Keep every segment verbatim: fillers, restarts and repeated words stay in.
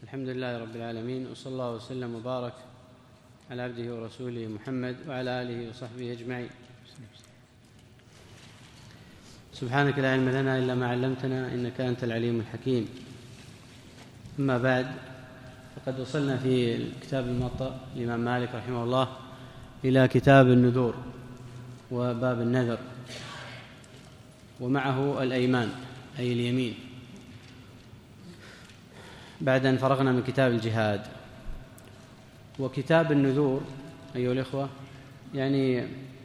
الحمد لله رب العالمين، وصلى الله وسلم وبارك على عبده ورسوله محمد وعلى آله وصحبه أجمعين. سبحانك لا علم لنا إلا ما علمتنا إنك أنت العليم الحكيم. أما بعد، فقد وصلنا في الكتاب الموطأ الإمام مالك رحمه الله إلى كتاب النذور وباب النذر، ومعه الأيمان أي اليمين، بعد أن فرغنا من كتاب الجهاد. وكتاب النذور أيها الإخوة يعني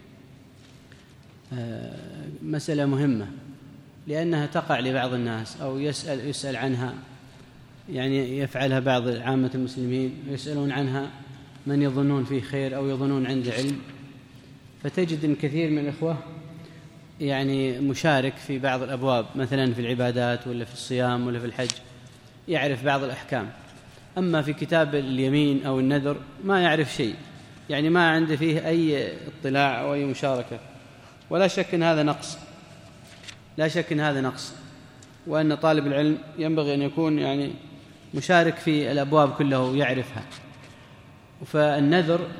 مسألة مهمة، لأنها تقع لبعض الناس أو يسأل, يسأل عنها، يعني يفعلها بعض عامة المسلمين، يسألون عنها من يظنون فيه خير أو يظنون عنده علم، فتجد أن كثير من الإخوة يعني مشارك في بعض الأبواب، مثلا في العبادات ولا في الصيام ولا في الحج، يعرف بعض الأحكام. أما في كتاب اليمين أو النذر ما يعرف شيء، يعني ما عنده فيه أي اطلاع أو أي مشاركة. ولا شك أن هذا نقص، لا شك أن هذا نقص، وأن طالب العلم ينبغي أن يكون يعني مشارك في الأبواب كلها ويعرفها. فالنذر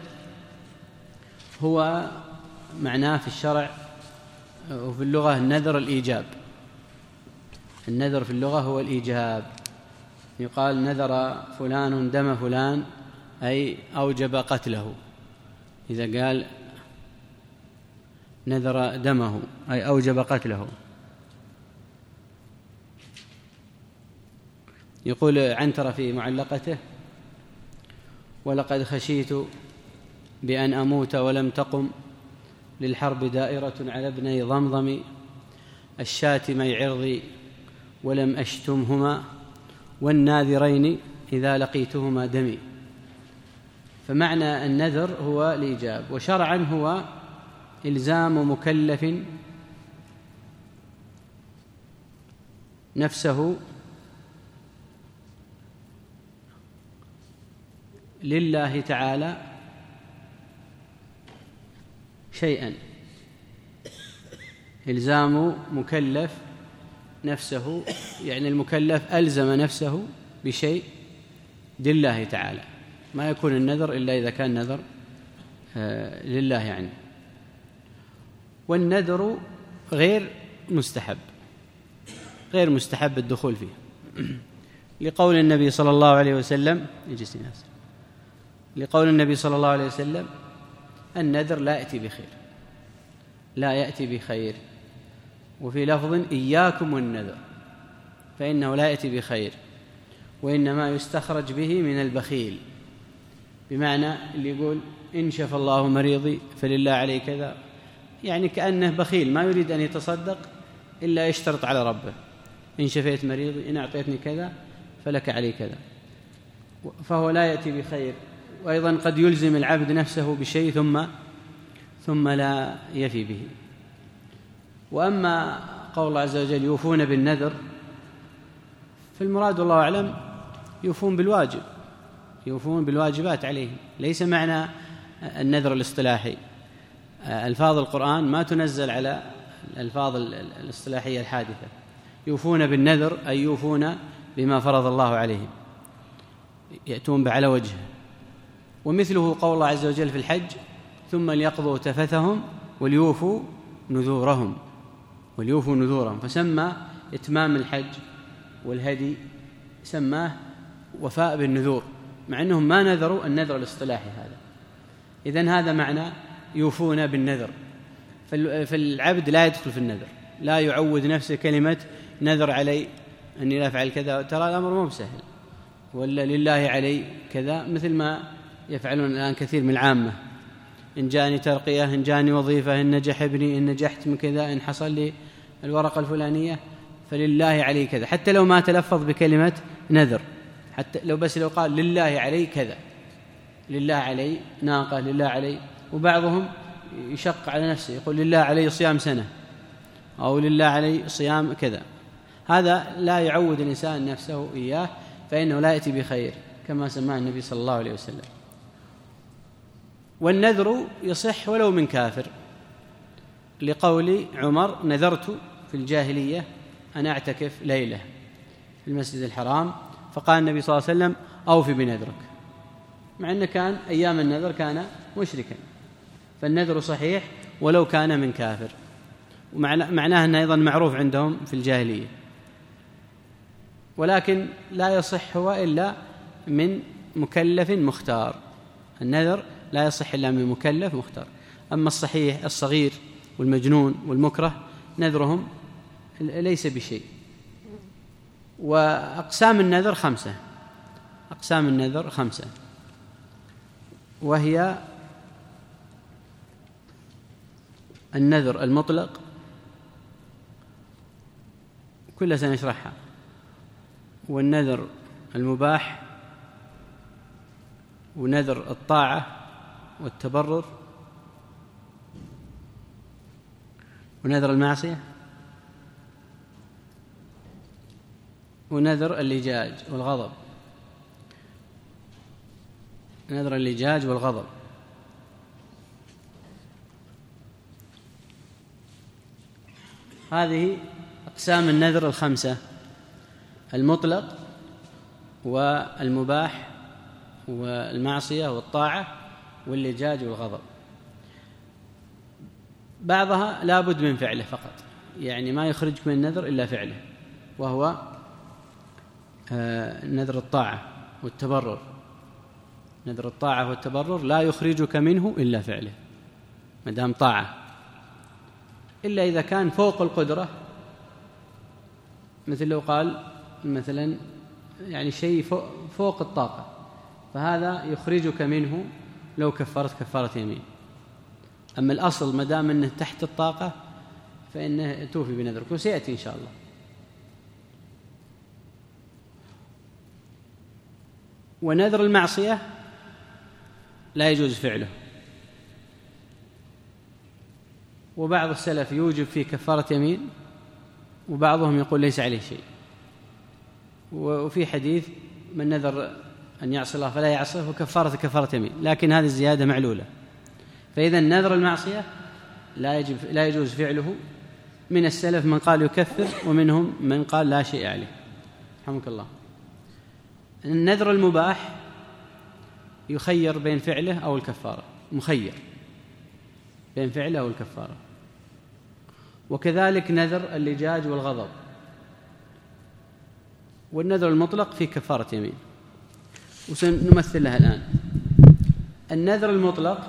هو معناه في الشرع وفي اللغة النذر الإيجاب. النذر في اللغة هو الإيجاب، يقال نذر فلان دم فلان أي أوجب قتله. إذا قال نذر دمه أي أوجب قتله. يقول عنترة في معلقته: ولقد خشيت بأن أموت ولم تقم للحرب دائرة على ابني ضمضم الشاتمي عرضي ولم أشتمهما والناذرين إذا لقيتهما دمي. فمعنى النذر هو الإيجاب، وشرعا هو إلزام مكلف نفسه لله تعالى شيئا. إلزام مكلف نفسه يعني المكلف ألزم نفسه بشيء لله تعالى، ما يكون النذر إلا إذا كان نذر آه لله يعني. والنذر غير مستحب، غير مستحب الدخول فيه، لقول النبي صلى الله عليه وسلم يجلس ناس لقول النبي صلى الله عليه وسلم: النذر لا يأتي بخير، لا يأتي بخير. وفي لفظ: إياكم والنذر فإنه لا يأتي بخير، وإنما يستخرج به من البخيل. بمعنى اللي يقول إن شفى الله مريضي فلله عليه كذا، يعني كأنه بخيل ما يريد أن يتصدق إلا يشترط على ربه: إن شفيت مريضي، إن أعطيتني كذا فلك عليه كذا. فهو لا يأتي بخير. وأيضا قد يلزم العبد نفسه بشيء ثم ثم لا يفي به. وأما قول الله عز وجل يوفون بالنذر، فالمراد والله أعلم يوفون بالواجب، يوفون بالواجبات عليهم. ليس معنى النذر الاصطلاحي، ألفاظ القرآن ما تنزل على الألفاظ الاصطلاحية الحادثة. يوفون بالنذر أي يوفون بما فرض الله عليهم، يأتون به على وجهه. ومثله قول الله عز وجل في الحج: ثم ليقضوا تفثهم وليوفوا نذورهم، وليوفوا نذورهم. فسمى إتمام الحج والهدي سماه وفاء بالنذور، مع أنهم ما نذروا النذر الاصطلاحي هذا. إذن هذا معنى يوفون بالنذر. فالعبد لا يدخل في النذر، لا يعود نفسه كلمة نذر علي أني لا أفعل كذا، ترى الأمر مو بسهل، ولا لله علي كذا، مثل ما يفعلون الآن كثير من العامة: إن جاني ترقية، إن جاني وظيفة، إن نجح ابني، إن نجحت من كذا، إن حصل لي الورقة الفلانية فلله علي كذا، حتى لو ما تلفظ بكلمة نذر، حتى لو بس لو قال لله علي كذا، لله علي ناقة، لله علي. وبعضهم يشق على نفسه يقول لله علي صيام سنة، أو لله علي صيام كذا. هذا لا يعود الإنسان نفسه إياه، فإنه لا يأتي بخير كما سماه النبي صلى الله عليه وسلم. والنذر يصح ولو من كافر، لقول عمر: نذرت في الجاهلية أن أعتكف ليلة في المسجد الحرام فقال النبي صلى الله عليه وسلم أوفي بنذرك، مع أنه كان أيام النذر كان مشركا، فالنذر صحيح ولو كان من كافر، ومعناه أنه أيضا معروف عندهم في الجاهلية، ولكن لا يصح هو إلا من مكلف مختار. النذر لا يصح إلا من مكلف مختار. أما الصحيح الصغير والمجنون والمكره نذرهم ليس بشيء. وأقسام النذر خمسة، أقسام النذر خمسة، وهي النذر المطلق، كل سنشرحها، والنذر المباح، ونذر الطاعة والتبرر، ونذر المعصية، ونذر اللجاج والغضب. نذر اللجاج والغضب هذه أقسام النذر الخمسة: المطلق والمباح والمعصية والطاعة واللجاج والغضب. بعضها لا بد من فعله فقط، يعني ما يخرجك من النذر إلا فعله، وهو نذر الطاعة والتبرر. نذر الطاعة والتبرر لا يخرجك منه إلا فعله ما دام طاعة، إلا إذا كان فوق القدرة، مثل لو قال مثلا يعني شيء فوق الطاقة، فهذا يخرجك منه لو كفرت كفارة يمين. أما الأصل ما دام أنه تحت الطاقة فإنه توفي بنذرك، وسيأتي إن شاء الله. ونذر المعصية لا يجوز فعله، وبعض السلف يوجب فيه كفارة يمين، وبعضهم يقول ليس عليه شيء. وفي حديث من نذر أن يعصي الله فلا يعصيه وكفارة كفارة يمين، لكن هذه الزيادة معلولة. فإذا نذر المعصية لا يجب لا يجوز فعله. من السلف من قال يكفر، ومنهم من قال لا شيء عليه، رحمك الله. النذر المباح يخير بين فعله أو الكفارة، مخير بين فعله أو الكفارة. وكذلك نذر اللجاج والغضب. والنذر المطلق في كفارة يمين، وسنمثل لها الآن. النذر المطلق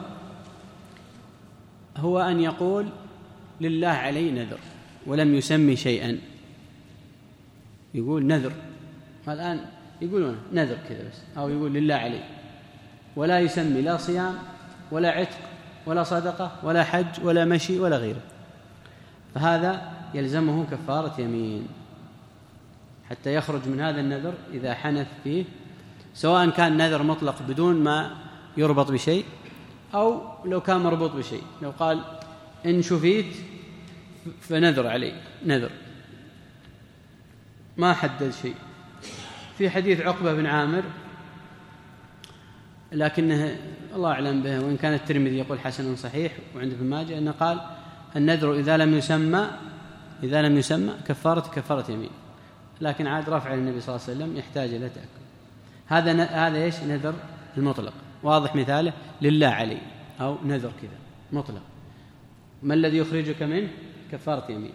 هو أن يقول لله علي نذر ولم يسمي شيئا، يقول نذر، الآن يقولون نذر كذا بس، أو يقول لله علي، ولا يسمي لا صيام ولا عتق ولا صدقة ولا حج ولا مشي ولا غيره، فهذا يلزمه كفارة يمين حتى يخرج من هذا النذر إذا حنث فيه، سواء كان نذر مطلق بدون ما يربط بشيء، أو لو كان مربوط بشيء. لو قال إن شفيت فنذر علي نذر، ما حدد شيء. في حديث عقبة بن عامر لكنه الله أعلم به، وإن كان الترمذي يقول حسن صحيح، وعند ابن ماجه أنه قال النذر إذا لم يسمى إذا لم يسمى كفارة كفارة يمين، لكن عاد رفع النبي صلى الله عليه وسلم يحتاج إلى تأكد. هذا هذا إيش؟ نذر المطلق، واضح مثاله لله علي، أو نذر كذا مطلق. ما الذي يخرجك منه؟ كفارة يمين.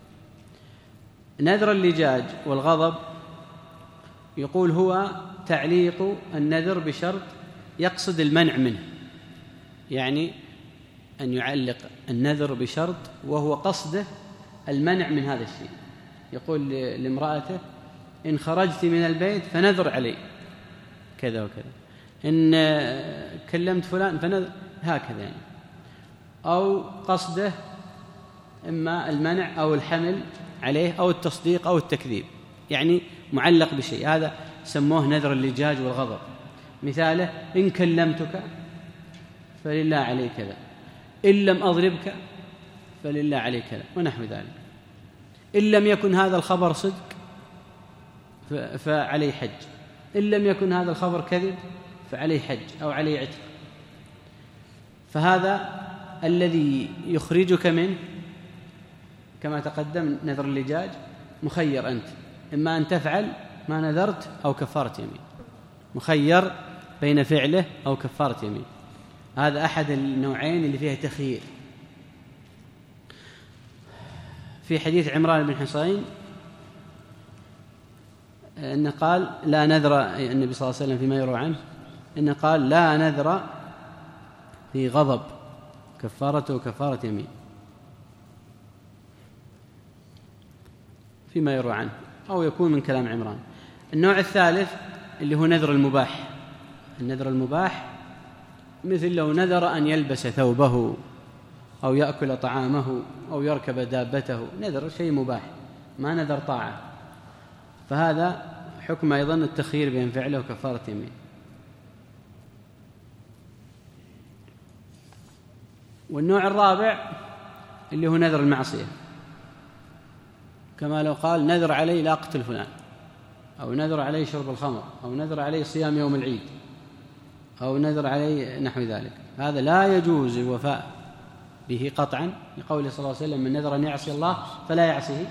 نذر اللجاج والغضب يقول هو تعليق النذر بشرط يقصد المنع منه، يعني أن يعلق النذر بشرط وهو قصده المنع من هذا الشيء. يقول لامرأته إن خرجت من البيت فنذر علي كذا وكذا، إن كلمت فلان فنذر، هكذا يعني. أو قصده إما المنع أو الحمل عليه أو التصديق أو التكذيب، يعني معلق بشيء، هذا سموه نذر اللجاج والغضب. مثاله إن كلمتك فلله علي كذا، إن لم أضربك فلله علي كذا، ونحو ذلك. إن لم يكن هذا الخبر صدق فعليه حج، إن لم يكن هذا الخبر كذب فعليه حج أو عليه عتق. فهذا الذي يخرجك منه كما تقدم نذر اللجاج مخير أنت، إما أن تفعل ما نذرت أو كفارة يمين، مخير بين فعله أو كفارة يمين. هذا أحد النوعين اللي فيها تخيير. في حديث عمران بن حصين إنه قال لا نذر، النبي صلى الله عليه وسلم فيما يروى عنه إنه قال لا نذر في غضب كفارته كفارة يمين، فيما يروى عنه، أو يكون من كلام عمران. النوع الثالث اللي هو نذر المباح. النذر المباح مثل لو نذر أن يلبس ثوبه أو يأكل طعامه أو يركب دابته، نذر شيء مباح، ما نذر طاعة، فهذا حكم أيضا التخيير بين فعله وكفارة يمين. والنوع الرابع اللي هو نذر المعصية، كما لو قال نذر علي لا أقتل فلان، أو نذر علي شرب الخمر، أو نذر علي صيام يوم العيد، أو نذر علي نحو ذلك. هذا لا يجوز الوفاء به قطعا، لقوله صلى الله عليه وسلم من نذر أن يعصي الله فلا يعصيه.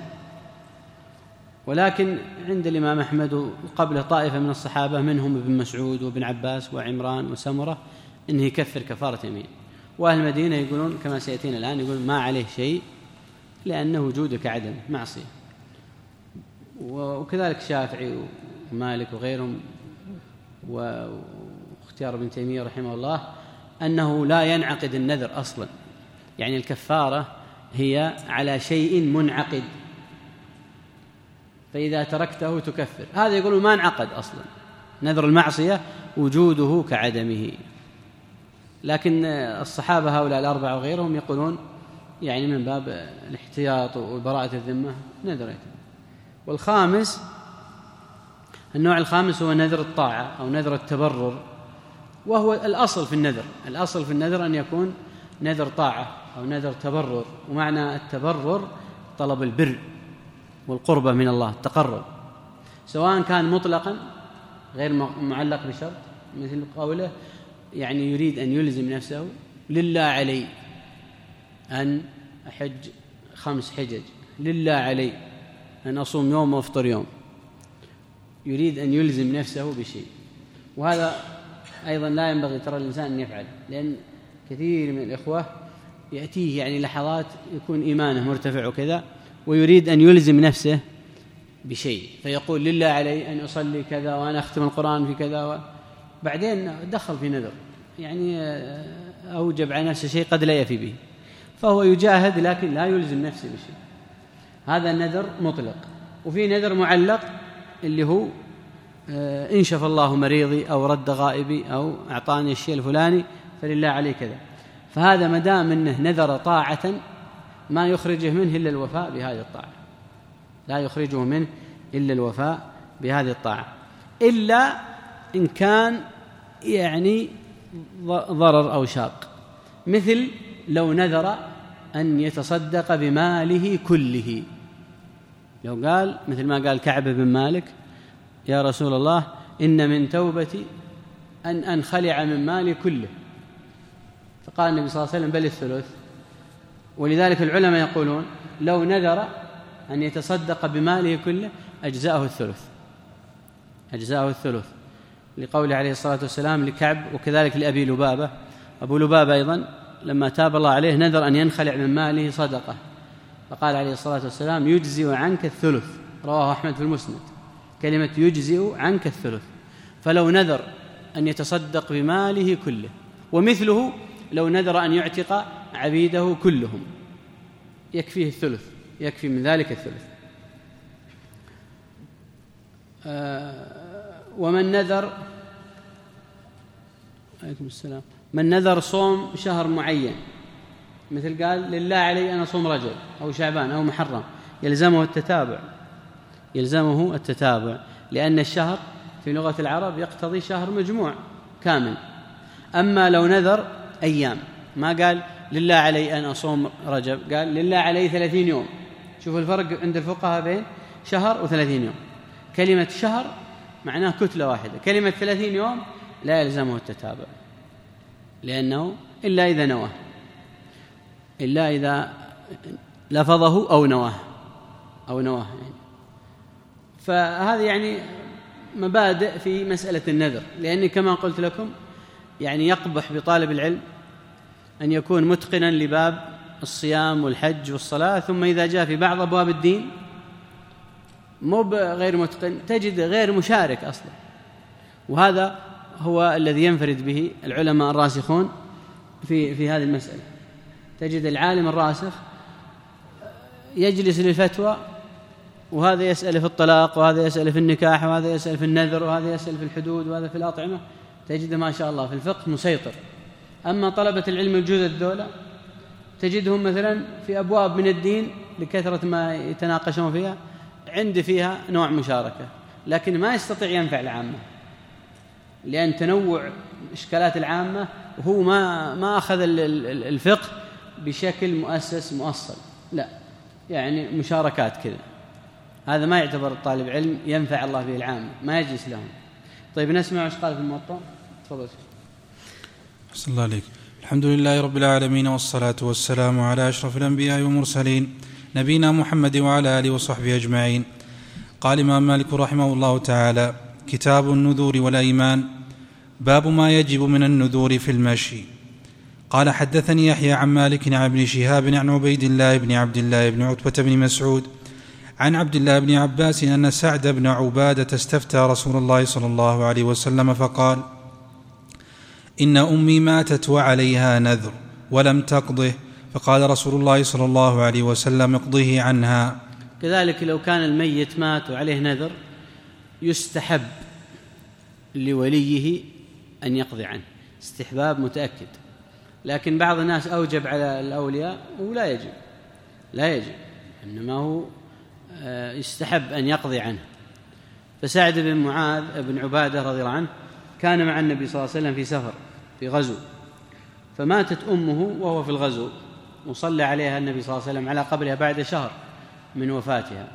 ولكن عند الإمام أحمد وقبله طائفة من الصحابة منهم ابن مسعود وابن عباس وعمران وسمرة إنه يكفر كفارة يمين. وأهل المدينة يقولون كما سيأتينا الآن، يقول ما عليه شيء لأنه وجوده كعدم معصية. وكذلك الشافعي ومالك وغيرهم واختيار ابن تيمية رحمه الله أنه لا ينعقد النذر أصلا، يعني الكفارة هي على شيء منعقد، فإذا تركته تكفر. هذا يقولون ما انعقد أصلا، نذر المعصية وجوده كعدمه. لكن الصحابة هؤلاء الأربعة وغيرهم يقولون يعني من باب الاحتياط وبراءة الذمة نذر. والخامس، النوع الخامس هو نذر الطاعة أو نذر التبرر، وهو الأصل في النذر. الأصل في النذر أن يكون نذر طاعة أو نذر تبرر، ومعنى التبرر طلب البر والقربة من الله، التقرب، سواء كان مطلقا غير معلق بشرط، مثل قوله يعني يريد أن يلزم نفسه لله علي أن أحج خمس حجج، لله علي أن أصوم يوم وأفطر يوم، يريد أن يلزم نفسه بشيء. وهذا أيضا لا ينبغي ترى الإنسان أن يفعل، لأن كثير من الإخوة يأتيه يعني لحظات يكون إيمانه مرتفع وكذا ويريد أن يلزم نفسه بشيء، فيقول لله علي أن أصلي كذا وأنا أختم القرآن في كذا، وبعدين دخل في نذر يعني أوجب على نفسه شيء قد لا يفي به، فهو يجاهد لكن لا يلزم نفسه بشيء. هذا النذر مطلق. وفي نذر معلق اللي هو إن شفى الله مريضي أو رد غائبي أو أعطاني الشيء الفلاني فلله عليه كذا، فهذا مدام أنه نذر طاعة ما يخرجه منه إلا الوفاء بهذه الطاعة، لا يخرجه منه إلا الوفاء بهذه الطاعة، إلا إن كان يعني ضرر أو شاق، مثل لو نذر أن يتصدق بماله كله. لو قال مثل ما قال كعب بن مالك يا رسول الله إن من توبتي أن أنخلع من مالي كله، فقال النبي صلى الله عليه وسلم بل الثلث. ولذلك العلماء يقولون لو نذر أن يتصدق بماله كله أجزاءه الثلث، أجزاءه الثلث، لقوله عليه الصلاة والسلام لكعب، وكذلك لأبي لبابة. أبو لبابة أيضا لما تاب الله عليه نذر أن ينخلع من ماله صدقة، فقال عليه الصلاة والسلام يجزئ عنك الثلث، رواه أحمد في المسند، كلمة يجزئ عنك الثلث. فلو نذر أن يتصدق بماله كله، ومثله لو نذر أن يعتق عبيده كلهم يكفيه الثلث، يكفي من ذلك الثلث. آه ومن نذر عليكم السلام من نذر صوم شهر معين، مثل قال لله علي أن أصوم رجب أو شعبان أو محرم، يلزمه التتابع، يلزمه التتابع، لأن الشهر في لغة العرب يقتضي شهر مجموع كامل. أما لو نذر أيام، ما قال لله علي أن أصوم رجب، قال لله علي ثلاثين يوم. شوفوا الفرق عند الفقهاء بين شهر وثلاثين يوم. كلمة شهر معناه كتلة واحدة، كلمة ثلاثين يوم لا يلزمه التتابع، لأنه إلا إذا نواه، إلا إذا لفظه أو نواه أو نواه يعني. فهذا يعني مبادئ في مسألة النذر، لأني كما قلت لكم يعني يقبح بطالب العلم أن يكون متقنا لباب الصيام والحج والصلاة، ثم إذا جاء في بعض أبواب الدين مو غير متقن، تجد غير مشارك أصلا. وهذا هو الذي ينفرد به العلماء الراسخون في في هذه المسألة. تجد العالم الراسخ يجلس للفتوى، وهذا يسأل في الطلاق، وهذا يسأل في النكاح، وهذا يسأل في النذر، وهذا يسأل في الحدود، وهذا في الأطعمة. تجد ما شاء الله في الفقه مسيطر. أما طلبة العلم الجدد الدولة تجدهم مثلا في أبواب من الدين لكثرة ما يتناقشون فيها عند فيها نوع مشاركة، لكن ما يستطيع ينفع العامة لأن تنوع إشكالات العامة، وهو ما ما أخذ الفقه بشكل مؤسس مؤصل، لا يعني مشاركات كذا. هذا ما يعتبر الطالب علم ينفع الله به العامة، ما يجلس لهم. طيب نسمع ايش قال في الموطأ. تفضل. أحسن الله عليك. الحمد لله رب العالمين، والصلاة والسلام على أشرف الأنبياء والمرسلين نبينا محمد وعلى آله وصحبه أجمعين. قال الإمام مالك رحمه الله تعالى: كتاب النذور والأيمان، باب ما يجب من النذور في المشي. قال: حدثني يحيى عن مالك عن ابن شهاب عن عبيد الله بن عبد الله بن عتبة بن مسعود عن عبد الله بن عباس أن سعد بن عبادة استفتى رسول الله صلى الله عليه وسلم فقال: إن أمي ماتت وعليها نذر ولم تقضه، فقال رسول الله صلى الله عليه وسلم: اقضه عنها. كذلك لو كان الميت مات وعليه نذر يستحب لوليه أن يقضي عنه، استحباب متأكد. لكن بعض الناس أوجب على الأولياء ولا يجب، لا يجب، إنما هو يستحب أن يقضي عنه. فسعد بن معاذ بن عبادة رضي الله عنه كان مع النبي صلى الله عليه وسلم في سفر في غزو، فماتت أمه وهو في الغزو، وصلى عليها النبي صلى الله عليه وسلم على قبرها بعد شهر من وفاتها.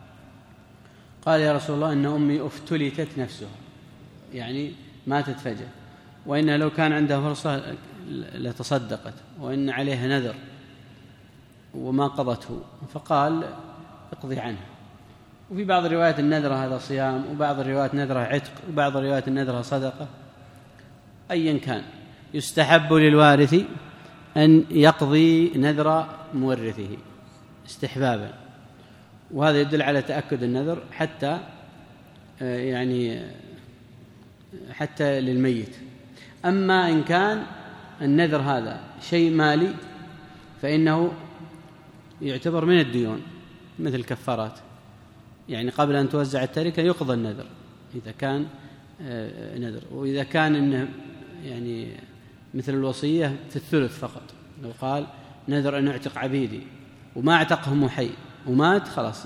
قال: يا رسول الله، إن أمي افتلتت نفسها، يعني ماتت فجأة، وإنها لو كان عندها فرصة لتصدقت، وإن عليها نذر وما قضته. فقال: اقضي عنه. وفي بعض الروايات النذر هذا صيام، وبعض الروايات نذره عتق، وبعض الروايات النذره صدقة. أيا كان يستحب للوارث أن يقضي نذر مورثه استحبابا، وهذا يدل على تأكد النذر حتى يعني حتى للميت. أما إن كان النذر هذا شيء مالي فإنه يعتبر من الديون مثل الكفارات، يعني قبل أن توزع التركة يقضى النذر إذا كان نذر. وإذا كان إنه يعني مثل الوصية في الثلث فقط، لو قال نذر أن أعتق عبيدي وما اعتقهم حي ومات، خلاص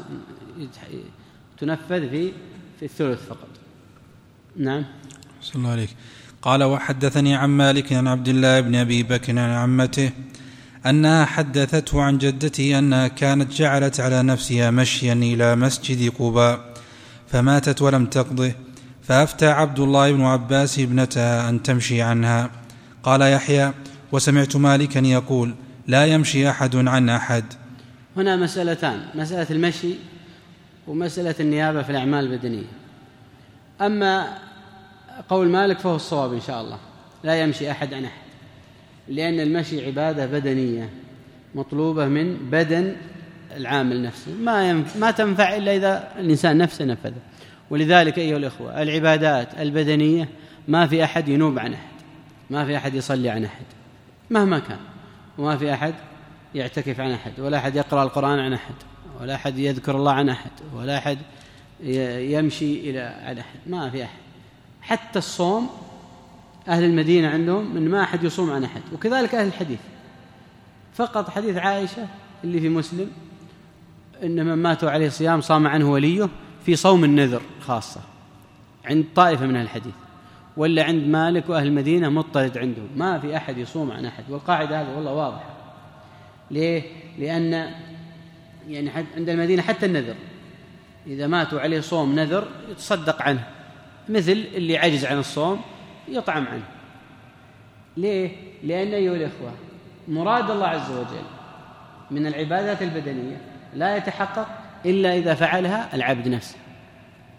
تنفذ في في الثلث فقط. نعم. صلى الله عليك. قال: وحدثني عن مالك عن عبد الله بن أبي بكر عن عمته أنها حدثته عن جدته أنها كانت جعلت على نفسها مشيا إلى مسجد قباء فماتت ولم تقضه، فأفتى عبد الله بن عباس ابنتها أن تمشي عنها. قال يحيى: وسمعت مالكا يقول: لا يمشي أحد عن أحد. هنا مسألتان: مسألة المشي ومسألة النيابة في الأعمال البدنية. أما قول مالك فهو الصواب إن شاء الله، لا يمشي أحد عن أحد، لأن المشي عبادة بدنية مطلوبة من بدن العامل نفسه، ما ينف... ما تنفع إلا إذا الإنسان نفسه نفذه. ولذلك أيها الإخوة، العبادات البدنية ما في أحد ينوب عن أحد، ما في أحد يصلي عن أحد مهما كان، وما في أحد يعتكف عن أحد، ولا أحد يقرأ القرآن عن أحد، ولا أحد يذكر الله عن أحد، ولا أحد يمشي إلى عن أحد، ما في أحد. حتى الصوم أهل المدينة عندهم من ما أحد يصوم عن أحد، وكذلك أهل الحديث. فقط حديث عائشة اللي في مسلم إن من ماتوا عليه صيام صام عنه وليه في صوم النذر خاصة عند طائفة من أهل الحديث، ولا عند مالك وأهل المدينة مضطرد عندهم، ما في أحد يصوم عن أحد. والقاعدة هذه والله واضحة. ليه؟ لأن يعني عند المدينة حتى النذر إذا ماتوا عليه صوم نذر يتصدق عنه، مثل اللي عجز عن الصوم يطعم عنه. ليه؟ لأن أيها الإخوة، مراد الله عز وجل من العبادات البدنية لا يتحقق إلا إذا فعلها العبد نفسه.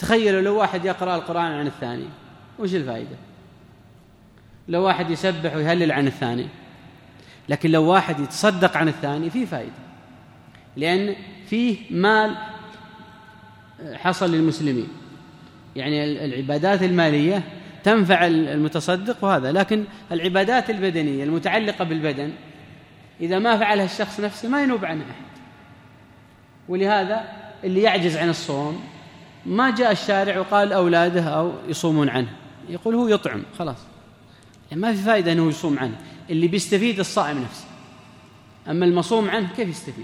تخيلوا لو واحد يقرأ القرآن عن الثاني، وش الفائدة؟ لو واحد يسبح ويهلل عن الثاني. لكن لو واحد يتصدق عن الثاني فيه فائدة، لأن فيه مال حصل للمسلمين، يعني العبادات المالية تنفع المتصدق وهذا، لكن العبادات البدنية المتعلقة بالبدن إذا ما فعلها الشخص نفسه ما ينوب عنه أحد. ولهذا اللي يعجز عن الصوم ما جاء الشارع وقال أولاده أو يصومون عنه، يقول هو يطعم خلاص، يعني ما في فائدة أنه يصوم عنه. اللي بيستفيد الصائم نفسه، أما المصوم عنه كيف يستفيد؟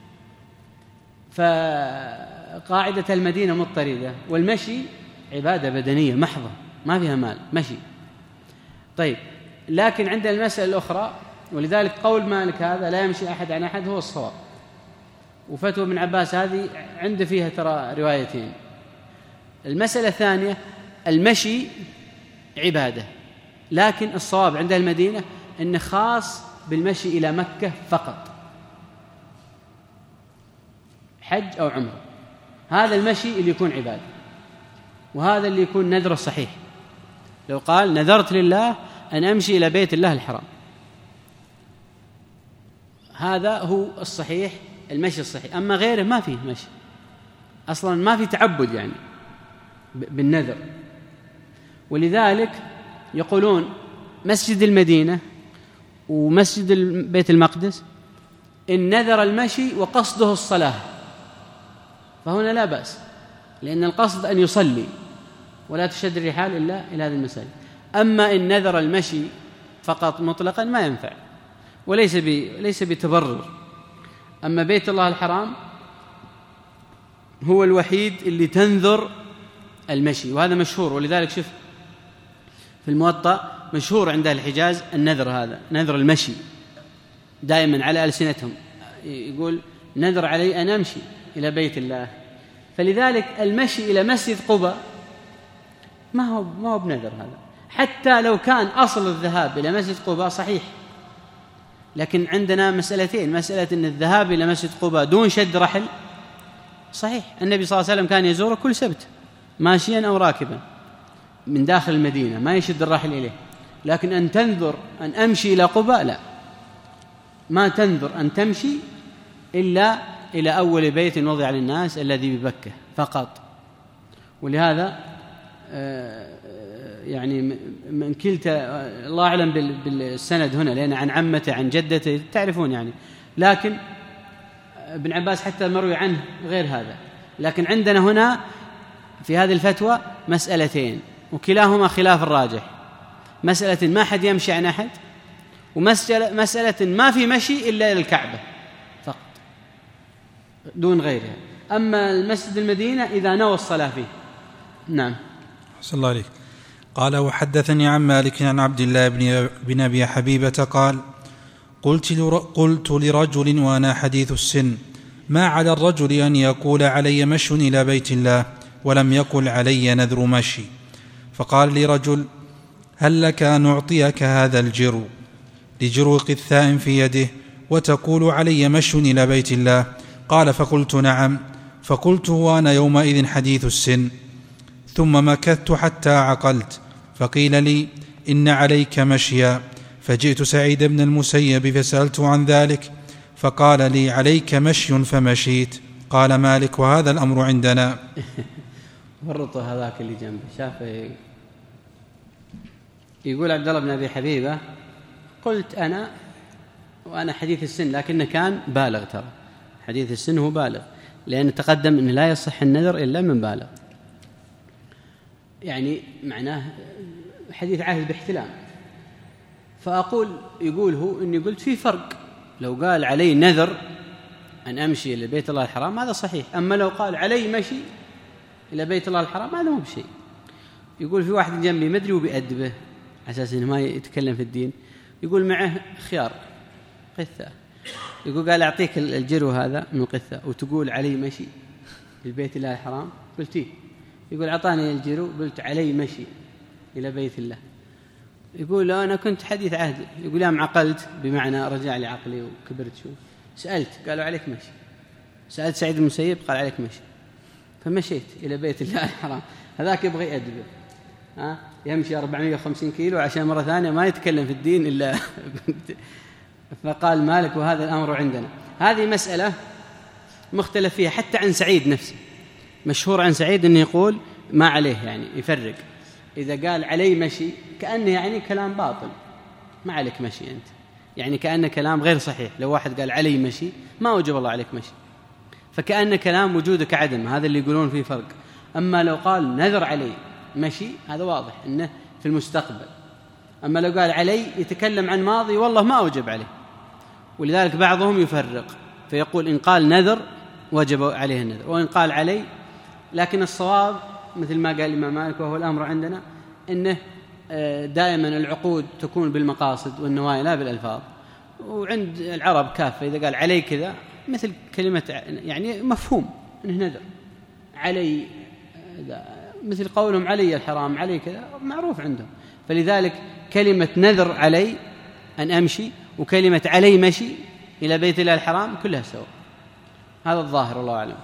فقاعدة المدينة مضطردة، والمشي عبادة بدنية محضة ما فيها مال، مشي. طيب، لكن عندنا المسألة الأخرى، ولذلك قول مالك هذا لا يمشي أحد عن أحد هو الصواب، وفتوى ابن عباس هذه عنده فيها ترى روايتين. المسألة الثانية، المشي عبادة، لكن الصواب عند المدينة إنه خاص بالمشي إلى مكة فقط، حج أو عمره، هذا المشي اللي يكون عبادة، وهذا اللي يكون نذره صحيح. لو قال نذرت لله أن أمشي إلى بيت الله الحرام، هذا هو الصحيح، المشي الصحيح. أما غيره ما فيه مشي أصلاً، ما في تعبد يعني بالنذر. ولذلك يقولون مسجد المدينة ومسجد بيت المقدس إن نذر المشي وقصده الصلاة فهنا لا بأس، لأن القصد أن يصلي ولا تشد الرحال إلا إلى هذه المساجد. أما إن نذر المشي فقط مطلقا ما ينفع، وليس ليس بتبرر. أما بيت الله الحرام هو الوحيد اللي تنذر المشي، وهذا مشهور. ولذلك شوف في الموطأ مشهور عند الحجاز النذر هذا، نذر المشي دائما على ألسنتهم، يقول نذر علي أن أمشي إلى بيت الله. فلذلك المشي إلى مسجد قباء ما هو ما هو بنذر هذا، حتى لو كان أصل الذهاب إلى مسجد قباء صحيح. لكن عندنا مسألتين، مسألة أن الذهاب إلى مسجد قباء دون شد رحل صحيح، النبي صلى الله عليه وسلم كان يزوره كل سبت ماشيا أو راكبا من داخل المدينة، ما يشد الرحل إليه. لكن أن تنذر أن أمشي إلى قباء لا، ما تنذر أن تمشي إلا إلى أول بيت وضع للناس الذي ببكة فقط. ولهذا يعني من كلتا الله أعلم بالسند هنا، لأن عن عمته عن جدته تعرفون يعني، لكن ابن عباس حتى مروي عنه غير هذا. لكن عندنا هنا في هذه الفتوى مسألتين وكلاهما خلاف الراجح، مسألة ما حد يمشي عن أحد، ومسألة ما في مشي إلا إلى الكعبة فقط دون غيرها. أما المسجد المدينة إذا نوى الصلاة فيه. نعم. صلى الله عليك. قال وحدثني عن مالك عن عبد الله بن أبي حبيبة قال قلت, قلت لرجل وأنا حديث السن ما على الرجل أن يقول علي مشي إلى بيت الله ولم يقل علي نذر مشي؟ فقال لي رجل هل لك أن أعطيك هذا الجرو لجرو قثاء في يده وتقول علي مشي إلى بيت الله؟ قال فقلت نعم. فقلت وأنا يومئذ حديث السن. ثم مكثت حتى عقلت، فقيل لي إن عليك مشيا، فجئت سعيد بن المسيب فسألت عن ذلك، فقال لي عليك مشي فمشيت. قال مالك وهذا الأمر عندنا. ورطوا هذاك اللي جنبه شاف. يقول عبد الله بن أبي حبيبة قلت أنا وأنا حديث السن، لكنه كان بالغ، ترى حديث السن هو بالغ، لأن تقدم أنه لا يصح النذر إلا من بالغ، يعني معناه حديث عهد باحتلام. فأقول يقول هو إني قلت في فرق، لو قال علي نذر أن أمشي إلى بيت الله الحرام هذا صحيح، أما لو قال علي مشي إلى بيت الله الحرام هذا مو بشيء. يقول في واحد جنبي مدري وبيأدبه على أساس إنه ما يتكلم في الدين، يقول معه خيار قثة، يقول قال أعطيك الجرو هذا من قثة وتقول علي مشي لبيت الله الحرام؟ قلت إيه. يقول أعطاني الجرو قلت علي مشي إلى بيت الله. يقول أنا كنت حديث عهد. يقول يا معقلت، بمعنى رجع لي عقلي وكبرت شو. سألت قالوا عليك مشي. سألت سعيد المسيب قال عليك مشي. فمشيت إلى بيت الله الحرام، هذاك يبغي أدبه، ها يمشي أربعمائة وخمسين كيلو عشان مرة ثانية ما يتكلم في الدين إلا فقال مالك وهذا الأمر عندنا. هذه مسألة مختلف فيها حتى عن سعيد نفسه، مشهور عن سعيد أنه يقول ما عليه، يعني يفرق، إذا قال علي مشي كأنه يعني كلام باطل، ما عليك مشي أنت، يعني كأنه كلام غير صحيح. لو واحد قال علي مشي ما وجب الله عليك مشي، فكأن كلام وجودك عدم، هذا اللي يقولون فيه فرق. أما لو قال نذر علي مشي هذا واضح أنه في المستقبل، أما لو قال علي يتكلم عن ماضي والله ما أوجب عليه. ولذلك بعضهم يفرق فيقول إن قال نذر وجب عليه النذر، وإن قال علي، لكن الصواب مثل ما قال الإمام مالك وهو الأمر عندنا أنه دائما العقود تكون بالمقاصد والنوايا لا بالألفاظ. وعند العرب كافة إذا قال علي كذا مثل كلمة يعني مفهوم أنه نذر، علي مثل قولهم علي الحرام علي كذا معروف عندهم. فلذلك كلمة نذر علي أن أمشي وكلمة علي مشي إلى بيت الله الحرام كلها سواء، هذا الظاهر الله أعلم.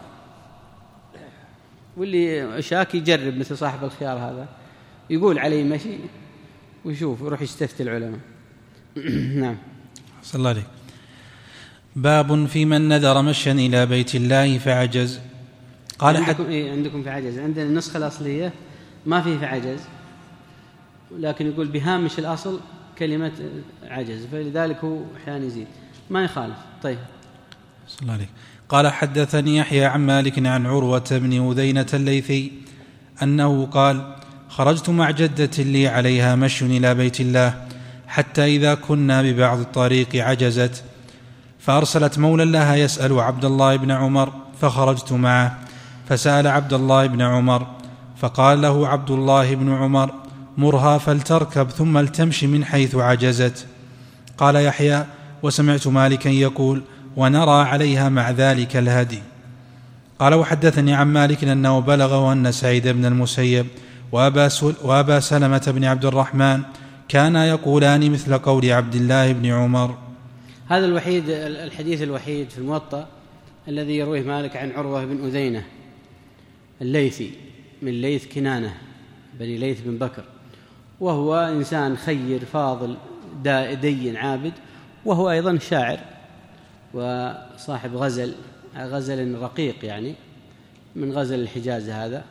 واللي شاك يجرب مثل صاحب الخيار هذا يقول علي مشي ويشوف ويروح يستفتي العلماء. نعم. صلى الله عليه. باب في من نذر مشيا إلى بيت الله فعجز. قال عندكم, إيه عندكم في عجز، عندنا النسخة الأصلية ما فيه في عجز، لكن يقول بهامش الأصل كلمة عجز، فلذلك هو أحيانا يزيد ما يخالف. طيب. صلى الله عليه. قال حدثني يحيى عن مالك عن عروة بن أذينة الليثي أنه قال خرجت مع جدة لي عليها مشي إلى بيت الله حتى إذا كنا ببعض الطريق عجزت، فأرسلت مولى لها يسأل عبد الله بن عمر، فخرجت معه فسأل عبد الله بن عمر فقال له عبد الله بن عمر مرها فلتركب ثم لتمشي من حيث عجزت. قال يحيى وسمعت مالكا يقول ونرى عليها مع ذلك الهدي. قال وحدثني عن مالك أنه بلغه أن سعيد بن المسيب وأبا, وأبا سلمة بن عبد الرحمن كانا يقولان مثل قول عبد الله بن عمر. هذا الوحيد الحديث الوحيد في الموطأ الذي يرويه مالك عن عروة بن أذينة الليثي من ليث كنانة بني ليث بن بكر، وهو إنسان خير فاضل دين عابد، وهو أيضا شاعر وصاحب غزل غزل رقيق يعني من غزل الحجاز هذا،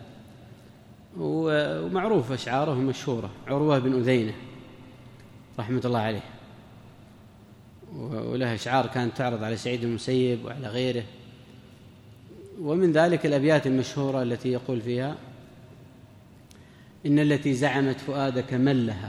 ومعروف أشعاره مشهورة. عروة بن أذينة رحمة الله عليه، وله أشعار كانت تعرض على سعيد بن المسيب وعلى غيره، ومن ذلك الأبيات المشهورة التي يقول فيها إن التي زعمت فؤادك ملها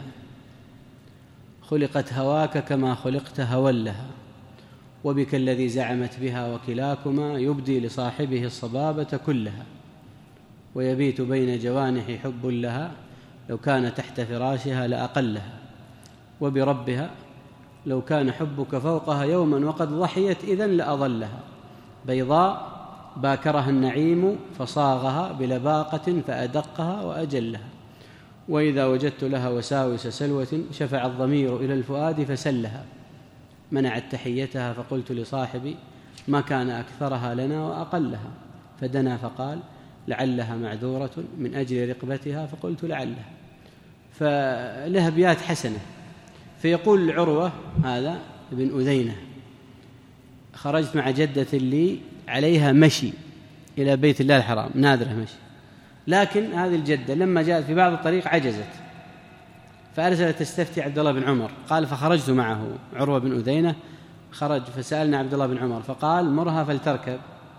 خلقت هواك كما خلقت هولها، وبك الذي زعمت بها وكلاكما يبدي لصاحبه الصبابة كلها، ويبيت بين جوانح حب لها لو كان تحت فراشها لأقلها، وبربها لو كان حبك فوقها يوما وقد ضحيت إذن لأضلها، بيضاء باكرها النعيم فصاغها بلباقة فأدقها وأجلها، وإذا وجدت لها وساوس سلوة شفع الضمير إلى الفؤاد فسلها، منعت تحيتها فقلت لصاحبي ما كان أكثرها لنا وأقلها، فدنا فقال لعلها معذورة من أجل رقبتها، فقلت لعلها. فله أبيات حسنة. فيقول عروة هذا ابن أذينة خرجت مع جدة لي عليها مشي إلى بيت الله الحرام، نادرة مشي، لكن هذه الجدة لما جاءت في بعض الطريق عجزت، فأرسلت تستفتي عبد الله بن عمر. قال فخرجت معه عروة بن أذينة، خرج فسألنا عبد الله بن عمر فقال مرها فلتركب،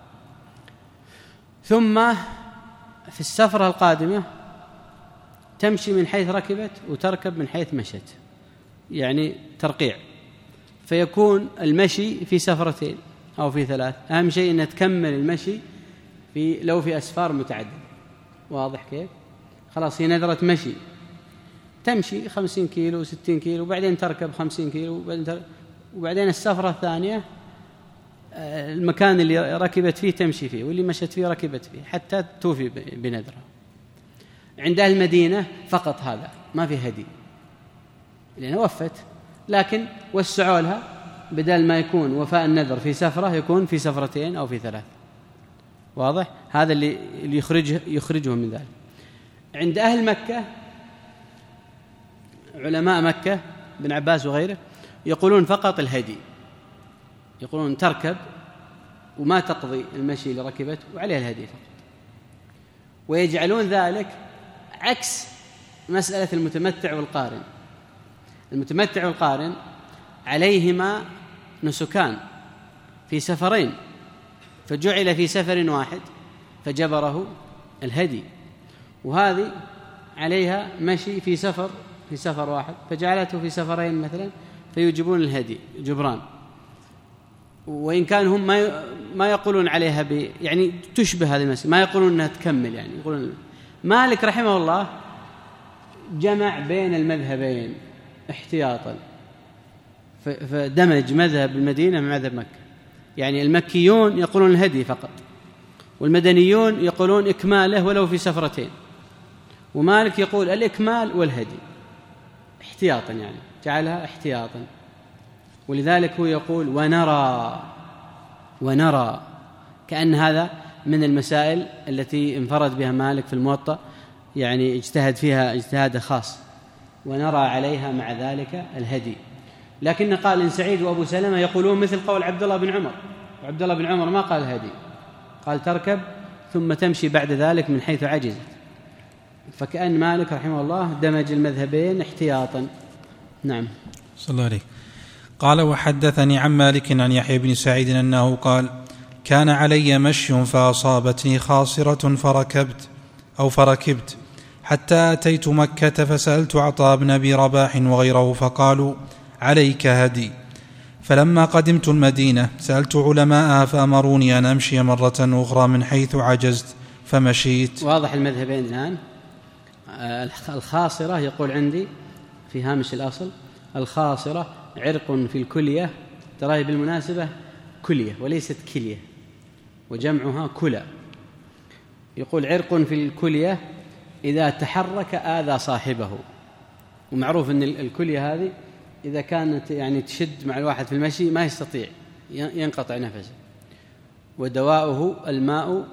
ثم في السفرة القادمة تمشي من حيث ركبت وتركب من حيث مشت، يعني ترقيع، فيكون المشي في سفرتين أو في ثلاث. أهم شيء أن تكمل المشي في لو في أسفار متعددة. واضح كيف؟ خلاص هي نذرة مشي، تمشي خمسين كيلو ستين كيلو وبعدين تركب خمسين كيلو وبعدين, تركب وبعدين السفرة الثانية المكان اللي ركبت فيه تمشي فيه، واللي مشت فيه ركبت فيه حتى توفي بنذرة. عند أهل المدينة فقط هذا، ما في هدي لأنه وفت، لكن وسعوا لها بدل ما يكون وفاء النذر في سفرة يكون في سفرتين أو في ثلاث. واضح؟ هذا اللي يخرجه يخرجه من ذلك. عند أهل مكة علماء مكة بن عباس وغيره يقولون فقط الهدي، يقولون تركب وما تقضي المشي اللي ركبت وعليها الهدي فقط، ويجعلون ذلك عكس مسألة المتمتع والقارن. المتمتع والقارن عليهما نسكان في سفرين، فجعل في سفر واحد فجبره الهدي، وهذه عليها مشي في سفر في سفر واحد فجعلته في سفرين مثلا فيوجبون الهدي جبران. وإن كان هم ما ما يقولون عليها ب يعني تشبه هذه المسألة، ما يقولون أنها تكمل، يعني يقولون. مالك رحمه الله جمع بين المذهبين احتياطا، فدمج مذهب المدينة مع مذهب مكة. يعني المكيون يقولون الهدي فقط، والمدنيون يقولون إكماله ولو في سفرتين، ومالك يقول الإكمال والهدي احتياطا، يعني جعلها احتياطا. ولذلك هو يقول ونرى ونرى كأن هذا من المسائل التي انفرد بها مالك في الموطأ، يعني اجتهد فيها اجتهاد خاص، ونرى عليها مع ذلك الهدي. لكن قال إن سعيد وأبو سلمة يقولون مثل قول عبد الله بن عمر، وعبد الله بن عمر ما قال الهدي، قال تركب ثم تمشي بعد ذلك من حيث عجزت. فكأن مالك رحمه الله دمج المذهبين احتياطا. نعم. صلى الله عليه. قال وحدثني عن مالك عن يحيى بن سعيد أنه قال كان علي مشي فأصابتني خاصرة فركبت أو فركبت حتى أتيت مكة فسألت عطاء بن أبي رباح وغيره فقالوا عليك هدي. فلما قدمت المدينة سألت علماءها فأمروني أن أمشي مرة أخرى من حيث عجزت فمشيت. واضح المذهبين الآن. الخاصرة يقول عندي في هامش الأصل الخاصرة عرق في الكلية، ترى بالمناسبة كلية وليست كلية، وجمعها كلى. يقول عرق في الكلية إذا تحرك آذى صاحبه، ومعروف أن الكلية هذه إذا كانت يعني تشد مع الواحد في المشي ما يستطيع، ينقطع نفسه، ودواؤه الماء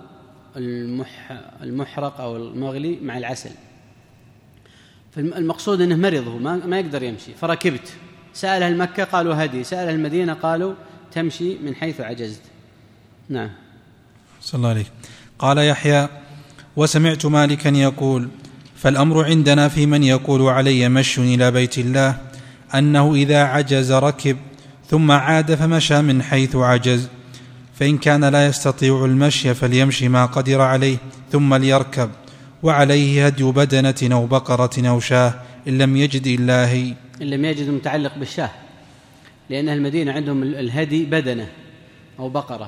المحرق أو المغلي مع العسل. فالمقصود أنه مرضه ما يقدر يمشي، فركبت. سأل أهل مكة قالوا هدي، سأل أهل المدينة قالوا تمشي من حيث عجزت. نعم. صلى الله عليه. قال يحيى وسمعت مالكا يقول فالأمر عندنا في من يقول علي مشي إلى بيت الله أنه إذا عجز ركب ثم عاد فمشى من حيث عجز، فإن كان لا يستطيع المشي فليمشي ما قدر عليه ثم ليركب، وعليه هدي بدنة أو بقرة أو شاه إن لم يجد إلا هي. إن لم يجد متعلق بالشاه، لأن المدينة عندهم الهدي بدنة أو بقرة،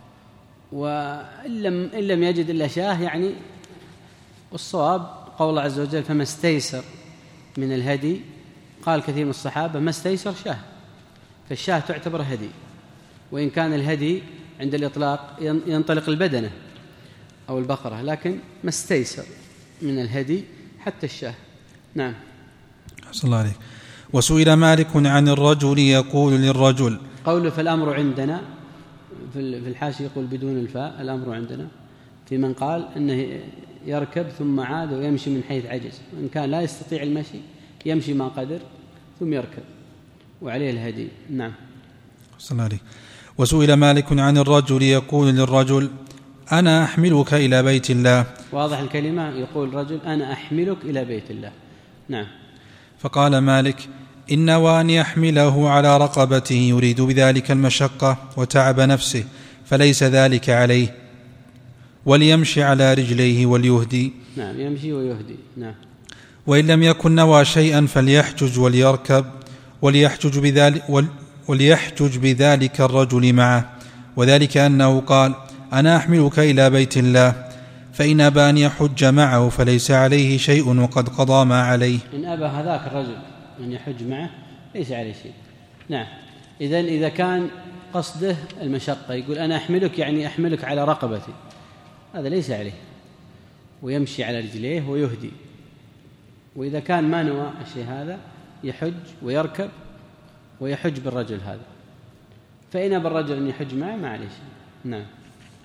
وإن لم, إن لم يجد إلا شاه، يعني والصواب قول الله عز وجل فما استيسر من الهدي. قال كثير من الصحابة ما استيسر شاه، فالشاه تعتبر هدي، وإن كان الهدي عند الإطلاق ينطلق البدنة أو البقرة، لكن ما استيسر من الهدي حتى الشاه. نعم. صلى الله عليه. وسئل مالك عن الرجل يقول للرجل قوله فالأمر عندنا في الحاشية يقول بدون الفاء الأمر عندنا في من قال أنه يركب ثم عاد ويمشي من حيث عجز، وإن كان لا يستطيع المشي يمشي ما قدر ثم يركب وعليه الهدي. نعم. صلى الله عليه. وسئل مالك عن الرجل يقول للرجل أنا أحملك إلى بيت الله. واضح الكلمة، يقول رجل أنا أحملك إلى بيت الله. نعم. فقال مالك إن وأن يحمله على رقبته يريد بذلك المشقة وتعب نفسه فليس ذلك عليه، وليمشي على رجليه وليهدي. نعم، يمشي ويهدي. نعم. وإن لم يكن نوى شيئا فليحجج وليركب، وليحجج بذلك, وليحجج بذلك الرجل معه، وذلك أنه قال أنا أحملك إلى بيت الله، فإن أبى أن يحج معه فليس عليه شيء وقد قضى ما عليه. إن أبى هذاك الرجل أن يحج معه ليس عليه شيء. نعم. إذن إذا كان قصده المشقة يقول أنا أحملك يعني أحملك على رقبتي، هذا ليس عليه، ويمشي على رجليه ويهدي. وإذا كان ما نوى الشيء هذا يحج ويركب ويحج بالرجل هذا، فإن أبى الرجل أن يحج معه ما عليه شيء. نعم.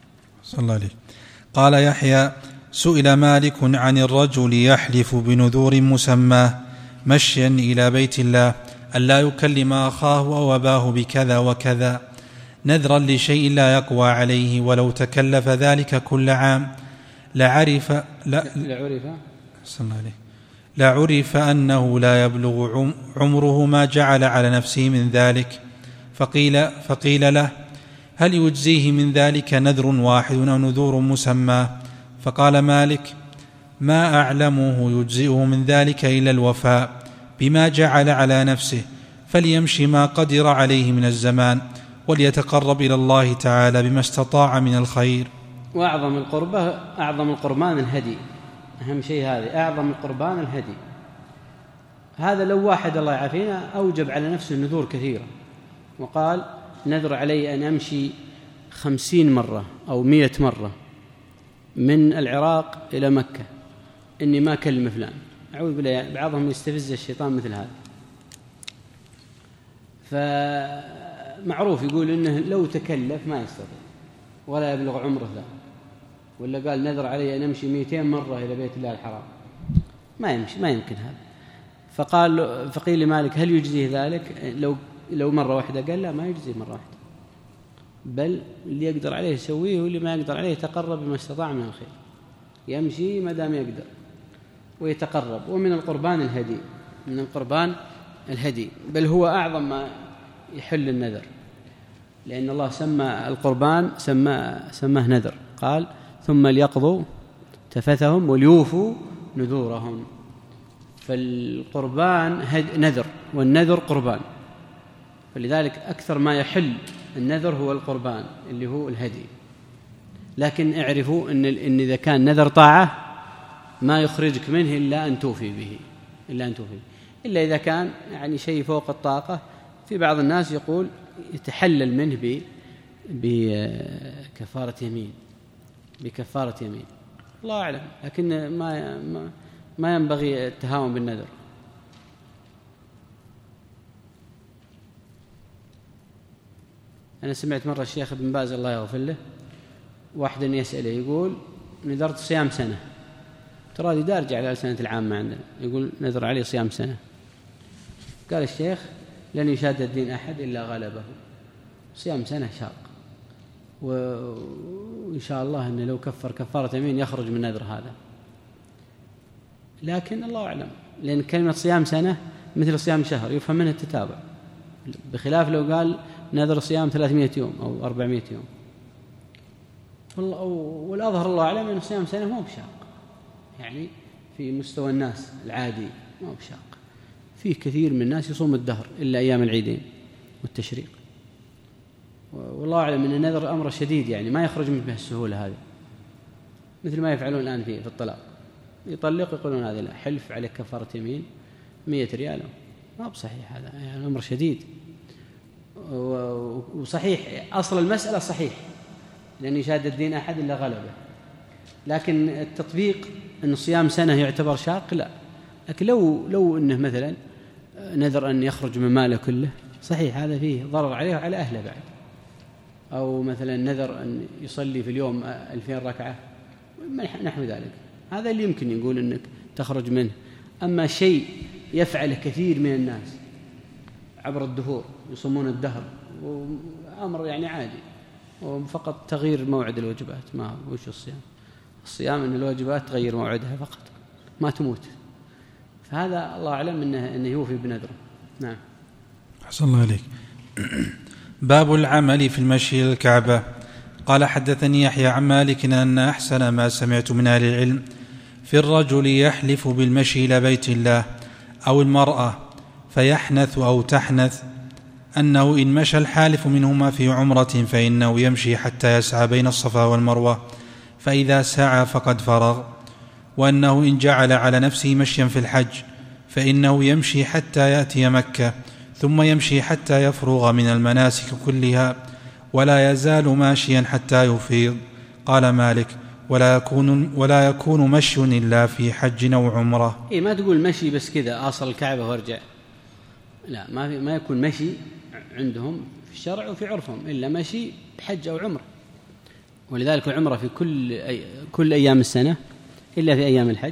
صلى الله عليه. قال يحيى: سئل مالك عن الرجل يحلف بنذور مسماه مشيا إلى بيت الله ألا يكلم أخاه أو أباه بكذا وكذا نذرا لشيء لا يقوى عليه، ولو تكلف ذلك كل عام لعرف لا لعرف صلى الله عليه لعرف أنه لا يبلغ عمره ما جعل على نفسه من ذلك. فقيل, فقيل له: هل يجزيه من ذلك نذر واحد أو نذور مسمى؟ فقال مالك: ما أعلمه يجزئه من ذلك إلا الوفاء بما جعل على نفسه، فليمشي ما قدر عليه من الزمان، وليتقرب إلى الله تعالى بما استطاع من الخير. وأعظم القربة أعظم القربان الهدي، أهم شيء هذه، أعظم القربان الهدي. هذا لو واحد الله يعافينا أوجب على نفسه نذور كثيرة وقال: نذر علي أن أمشي خمسين مرة أو مئة مرة من العراق إلى مكة إني ما أكلم فلان، أعوذ بالله، بعضهم يستفز الشيطان مثل هذا. فمعروف يقول إنه لو تكلف ما يستطيع ولا يبلغ عمره ذا، ولا قال نذر علي أن أمشي مئتين مرة إلى بيت الله الحرام، ما يمشي، ما يمكن هذا. فقال فقيل لمالك: هل يجزيه ذلك؟ لو لو مرة واحدة قال: لا، ما يجزيه مرة واحدة، بل اللي يقدر عليه يسويه، واللي ما يقدر عليه يتقرب بما استطاع من الخير، يمشي ما دام يقدر ويتقرب. ومن القربان الهدي، من القربان الهدي، بل هو أعظم ما يحل النذر، لأن الله سمى القربان سمى سماه نذر، قال: ثم ليقضوا تفثهم وليوفوا نذورهم. فالقربان نذر والنذر قربان، فلذلك أكثر ما يحل النذر هو القربان اللي هو الهدي. لكن اعرفوا إن, إن إذا كان نذر طاعة ما يخرجك منه إلا أن توفي به، إلا أن توفي إلا إذا كان يعني شيء فوق الطاقة. في بعض الناس يقول يتحلل منه بكفارة يمين، بكفارة يمين، الله أعلم، لكن ما ما ينبغي التهاون بالنذر. أنا سمعت مرة الشيخ ابن باز الله يغفر له واحد يسأله يقول: نذرت صيام سنة، ترى دارجة على سنة العامة عندنا، يقول نذر عليه صيام سنة. قال الشيخ: لن يشاد الدين أحد إلا غلبه، صيام سنة شاق، وإن شاء الله أنه لو كفر كفارة يمين يخرج من نذر هذا، لكن الله أعلم، لأن كلمة صيام سنة مثل صيام شهر يفهم منه التتابع، بخلاف لو قال نذر صيام ثلاثمائة يوم أو أربعمائة يوم. والأظهر الله أعلم أن صيام سنة ما هو بشاق، يعني في مستوى الناس العادي ما هو بشاق. فيه كثير من الناس يصوم الدهر إلا أيام العيدين والتشريق، والله أعلم أن النذر أمر شديد، يعني ما يخرج منه بهالسهولة هذه، مثل ما يفعلون الآن في في الطلاق، يطلق يقولون هذا لا، حلف عليك كفارة يمين مئة ريال، ما بصحيح هذا، يعني أمر شديد. وصحيح أصل المسألة صحيح، لأن يشاد الدين أحد إلا غلبه، لكن التطبيق أن صيام سنة يعتبر شاق لا. لكن لو لو أنه مثلا نذر أن يخرج من ماله كله، صحيح هذا فيه ضرر عليه وعلى أهله بعد، أو مثلا نذر أن يصلي في اليوم ألفين ركعة نحو ذلك، هذا اللي يمكن يقول أنك تخرج منه. أما شيء يفعله كثير من الناس عبر الدهور، يصومون الدهر، وأمر يعني عادي، وفقط تغيير موعد الوجبات، ما وش الصيام؟ الصيام أن الواجبات تغير موعدها فقط، ما تموت. فهذا الله أعلم أنه, إنه يوفي بنذره. نعم. أحسن الله عليك. باب العمل في المشي إلى الكعبة. قال: حدثني يحيى عن مالك أن أحسن ما سمعت من أهل العلم في الرجل يحلف بالمشي إلى بيت الله أو المرأة فيحنث أو تحنث أنه إن مشى الحالف منهما في عمرة فإنه يمشي حتى يسعى بين الصفا والمروة، فإذا سعى فقد فرغ، وأنه إن جعل على نفسه مشيا في الحج فإنه يمشي حتى يأتي مكة، ثم يمشي حتى يفرغ من المناسك كلها، ولا يزال ماشيا حتى يفيض. قال مالك: ولا يكون, ولا يكون مشي إلا في حج أو عمرة. إيه، ما تقول مشي بس كذا أصل الكعبة وارجع، لا، ما, في ما يكون مشي عندهم في الشرع وفي عرفهم إلا مشي بحج أو عمرة. ولذلك العمرة في كل أي كل أيام السنة إلا في أيام الحج،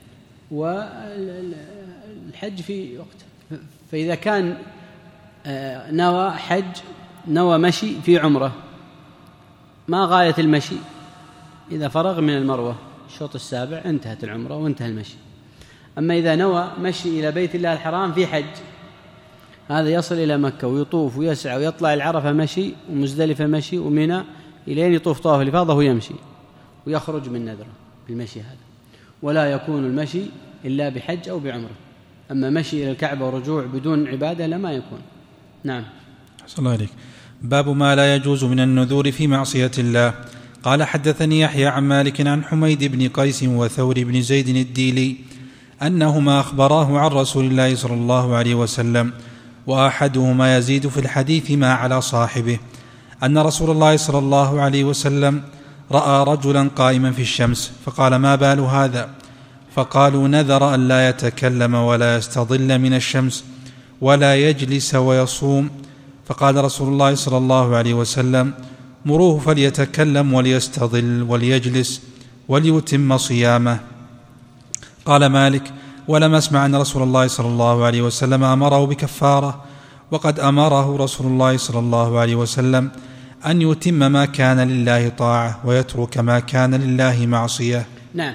والحج في وقت. فإذا كان نوى حج نوى مشي في عمرة، ما غاية المشي؟ إذا فرغ من المروة الشوط السابع انتهت العمرة وانتهى المشي. أما إذا نوى مشي إلى بيت الله الحرام في حج، هذا يصل إلى مكة ويطوف ويسعى ويطلع العرفة مشي ومزدلفة مشي ومنى إلين يطوف طواف الإفاضة ويمشي ويخرج من نذره بالمشي هذا. ولا يكون المشي إلا بحج أو بعمرة. أما مشي إلى الكعبة ورجوع بدون عبادة لا ما يكون. نعم. صلى الله عليك. باب ما لا يجوز من النذور في معصية الله. قال حدثني يحيى عن مالك عن حميد بن قيس وثور بن زيد الديلي أنهما أخبراه عن رسول الله صلى الله عليه وسلم، وأحدهما يزيد في الحديث ما على صاحبه، أن رسول الله صلى الله عليه وسلم رأى رجلا قائما في الشمس فقال: ما بال هذا؟ فقالوا: نذر أن لا يتكلم ولا يستظل من الشمس ولا يجلس ويصوم. فقال رسول الله صلى الله عليه وسلم: مروه فليتكلم وليستظل وليجلس وليتم صيامه. قال مالك: ولم أسمع أن رسول الله صلى الله عليه وسلم أمره بكفارة، وقد أمره رسول الله صلى الله عليه وسلم أن يتم ما كان لله طاعة ويترك ما كان لله معصية. نعم.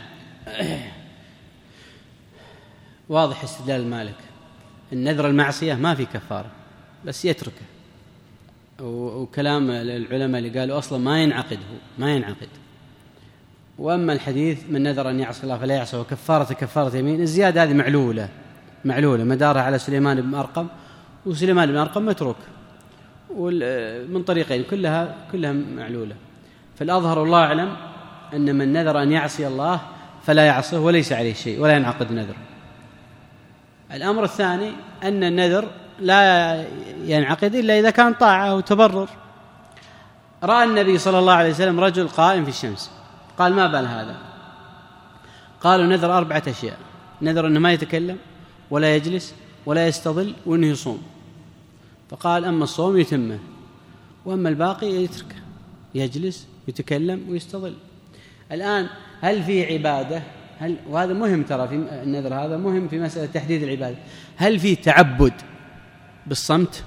واضح استدلال مالك. النذر المعصية ما في كفارة بس يتركه، وكلام العلماء اللي قالوا أصلا ما ينعقد هو ما ينعقد. وأما الحديث من نذر أن يعصي الله فلا يعصي وكفارة كفارة يمين، الزيادة هذه معلولة معلولة مدارها على سليمان بن أرقم، وسليمان بن أرقم متروك من طريقين كلها كلها معلولة. فالأظهر الله أعلم أن من نذر أن يعصي الله فلا يعصيه وليس عليه شيء ولا ينعقد نذر. الأمر الثاني أن النذر لا ينعقد إلا إذا كان طاعة وتبرر. رأى النبي صلى الله عليه وسلم رجل قائم في الشمس، قال: ما بال هذا؟ قالوا: نذر أربعة أشياء: نذر أنه ما يتكلم ولا يجلس ولا يستظل وأنه يصوم. فقال: أما الصوم يتمه، وأما الباقي يتركه، يجلس يتكلم ويستظل. الآن هل في عبادة؟ هل وهذا مهم ترى في النذر، هذا مهم في مسألة تحديد العبادة. هل في تعبد بالصمت؟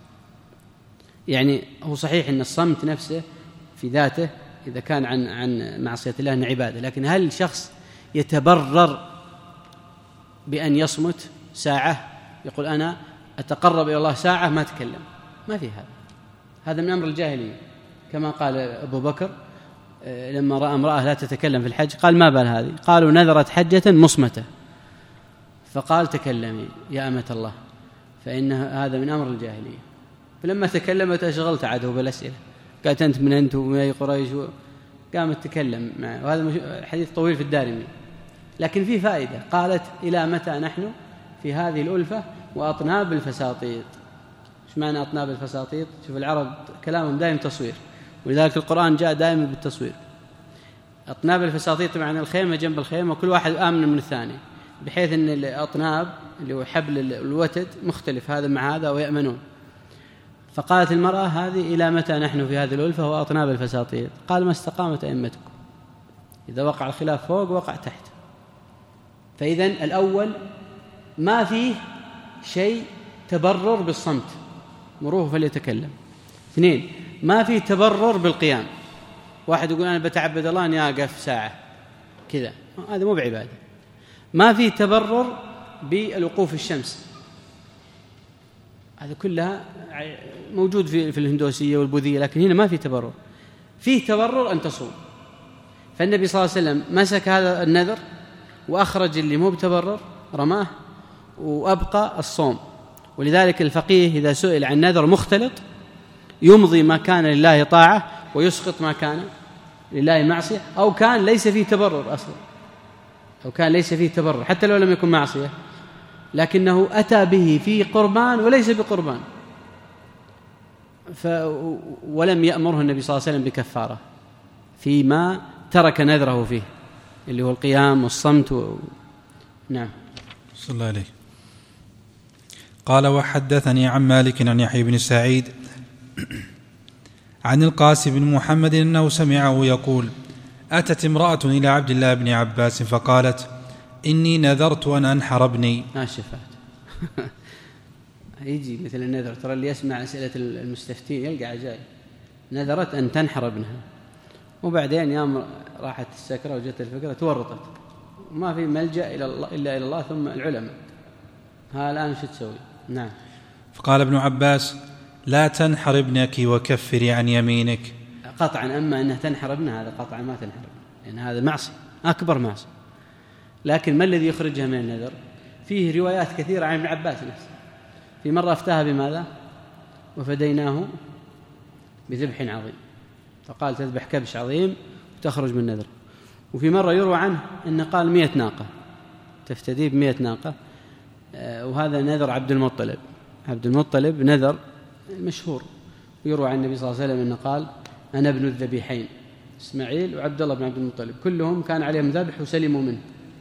يعني هو صحيح أن الصمت نفسه في ذاته إذا كان عن عن معصية الله أنه عبادة، لكن هل شخص يتبرر بأن يصمت ساعة، يقول أنا أتقرب إلى الله ساعة ما أتكلم؟ ما في هذا. هذا من أمر الجاهلية، كما قال أبو بكر لما رأى امرأة لا تتكلم في الحج قال: ما بال هذه؟ قالوا: نذرت حجة مصمتة. فقال: تكلمي يا أمة الله، فإن هذا من أمر الجاهلية. فلما تكلمت أشغلت عاده بالأسئلة، قالت: أنت من أنت ومن أي قريش؟ قامت تكلم معه. وهذا حديث طويل في الدارمي، لكن فيه فائدة. قالت: إلى متى نحن في هذه الألفة وأطناب الفساطيط؟ إيش معنى أطناب الفساطيط؟ شوف العرب كلامهم دائم تصوير، ولذلك القرآن جاء دائما بالتصوير. أطناب الفساطيط معنى الخيمة جنب الخيمة وكل واحد آمن من الثاني، بحيث أن الأطناب اللي هو حبل الوتد مختلف هذا مع هذا ويأمنون. فقالت المرأة: هذه إلى متى نحن في هذه الألفة وأطناب الفساطيط؟ قال: ما استقامت أئمتكم، إذا وقع الخلاف فوق وقع تحت. فإذن الأول ما فيه شيء تبرر بالصمت، مروه فليتكلم. اثنين، ما فيه تبرر بالقيام. واحد يقول أنا بتعبد الله أني أقف ساعة كذا، هذا مو بعبادة. ما فيه تبرر بالوقوف في الشمس، هذا كلها موجود في في الهندوسية والبوذية، لكن هنا ما فيه تبرر. فيه تبرر أن تصوم. فالنبي صلى الله عليه وسلم مسك هذا النذر وأخرج اللي مو بتبرر رماه وأبقى الصوم. ولذلك الفقيه إذا سئل عن نذر مختلط يمضي ما كان لله طاعة ويسقط ما كان لله معصية، أو كان ليس فيه تبرر أصلا، أو كان ليس فيه تبرر حتى لو لم يكن معصية، لكنه أتى به في قربان وليس بقربان، ف ولم يأمره النبي صلى الله عليه وسلم بكفارة فيما ترك نذره فيه اللي هو القيام والصمت و... نعم. صلى الله عليه. قال: وحدثني عن مالك عن يحيى بن سعيد عن القاسم بن محمد أنه سمعه يقول: أتت امرأة إلى عبد الله بن عباس فقالت: إني نذرت أن أنحر ابني. ما شفعت. يجي مثل النذر، ترى اللي يسمع أسئلة المستفتين يلقى عجائب. نذرت أن تنحر ابنها، وبعدين يوم راحت السكرة وجت الفكرة تورطت، ما في ملجأ إلى الله إلا إلى الله ثم العلماء. ها الآن شو تسوي؟ نعم. فقال ابن عباس: لا تنحر ابنك وكفري عن يمينك. قطعا. أما أنها تنحر ابنها هذا قطعا ما تنحر، لأن يعني هذا معصية أكبر معصية. لكن ما الذي يخرجها من النذر؟ فيه روايات كثيرة عن ابن عباس نفسه. في مرة أفتاها بماذا؟ وفديناه بذبح عظيم، فقال تذبح كبش عظيم وتخرج من النذر. وفي مرة يروى عنه أنه قال مئة ناقة، تفتدي بمئة ناقة، وهذا نذر عبد المطلب. عبد المطلب نذر مشهور، ويروى عن النبي صلى الله عليه وسلم أنه قال: أنا ابن الذبيحين، إسماعيل وعبد الله بن عبد المطلب، كلهم كان عليهم ذبح وسلموا منه.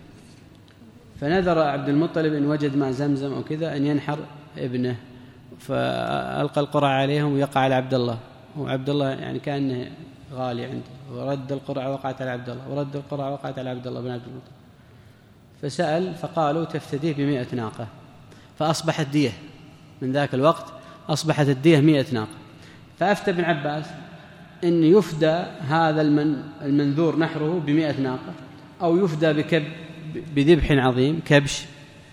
فنذر عبد المطلب إن وجد ماء زمزم أو كذا أن ينحر ابنه، فألقى القرعة عليهم ويقع على عبد الله، وعبد الله يعني كان غالي عنده، ورد القرعة وقعت على عبد الله، ورد القرعة وقعت على عبد الله بن عبد المطلب. فسأل فقالوا تفتديه بمئة ناقة، فأصبحت دية من ذاك الوقت، أصبحت الدية مئة ناقة. فأفتى ابن عباس إن يفدى هذا المن المنذور نحره بمئة ناقة، أو يفدى بكب بذبح عظيم كبش،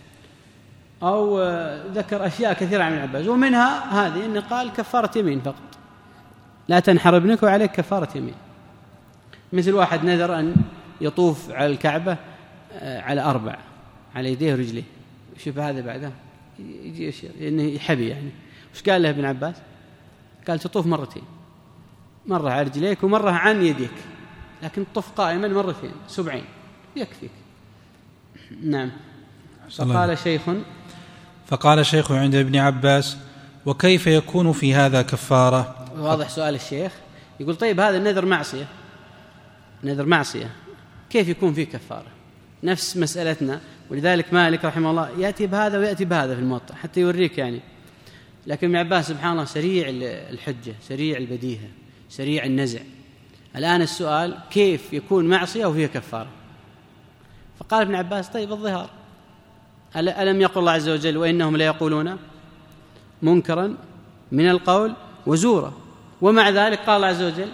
أو ذكر أشياء كثيرة عن ابن عباس، ومنها هذه إن قال كفارة يمين فقط، لا تنحر ابنك وعليك كفارة يمين. مثل واحد نذر أن يطوف على الكعبة على أربع، على يديه ورجليه، شوف هذا بعده يجي يشير إنه يحبي يعني. وش قال له ابن عباس؟ قال تطوف مرتين، مرة على رجليك ومرة عن يديك، لكن تطوف قائما مرتين سبعين يكفيك. نعم. فقال شيخ فقال شيخ عند ابن عباس: وكيف يكون في هذا كفارة؟ واضح سؤال الشيخ. يقول طيب هذا النذر معصية، نذر معصية، كيف يكون فيه كفارة؟ نفس مسألتنا. ولذلك مالك رحمه الله يأتي بهذا ويأتي بهذا في الموطأ حتى يوريك يعني. لكن ابن عباس سبحان الله سريع الحجة، سريع البديهة، سريع النزع. الآن السؤال كيف يكون معصية وفيه كفارة؟ فقال ابن عباس طيب الظهار، ألم يقل الله عز وجل: وإنهم لا يقولون منكرا من القول وزورا؟ ومع ذلك قال الله عز وجل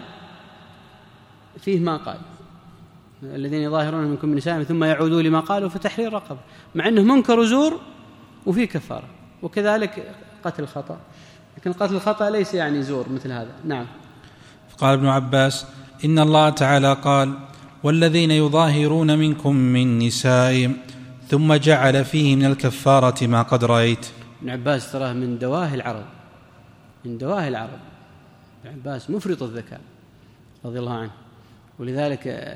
فيه ما قال: الذين يظاهرون منكم من نسائهم ثم يعودوا لما قالوا فتحرير رقبة، مع أنه منكر وزور وفيه كفارة. وكذلك قتل الخطأ، لكن قتل الخطأ ليس يعني زور مثل هذا. نعم. قال ابن عباس: إن الله تعالى قال: والذين يظاهرون منكم من نسائهم، ثم جعل فيه من الكفارة ما قد رأيت. ابن عباس تراه من دواهي العرب، من دواهي العرب. ابن عباس مفرط الذكاء رضي الله عنه. ولذلك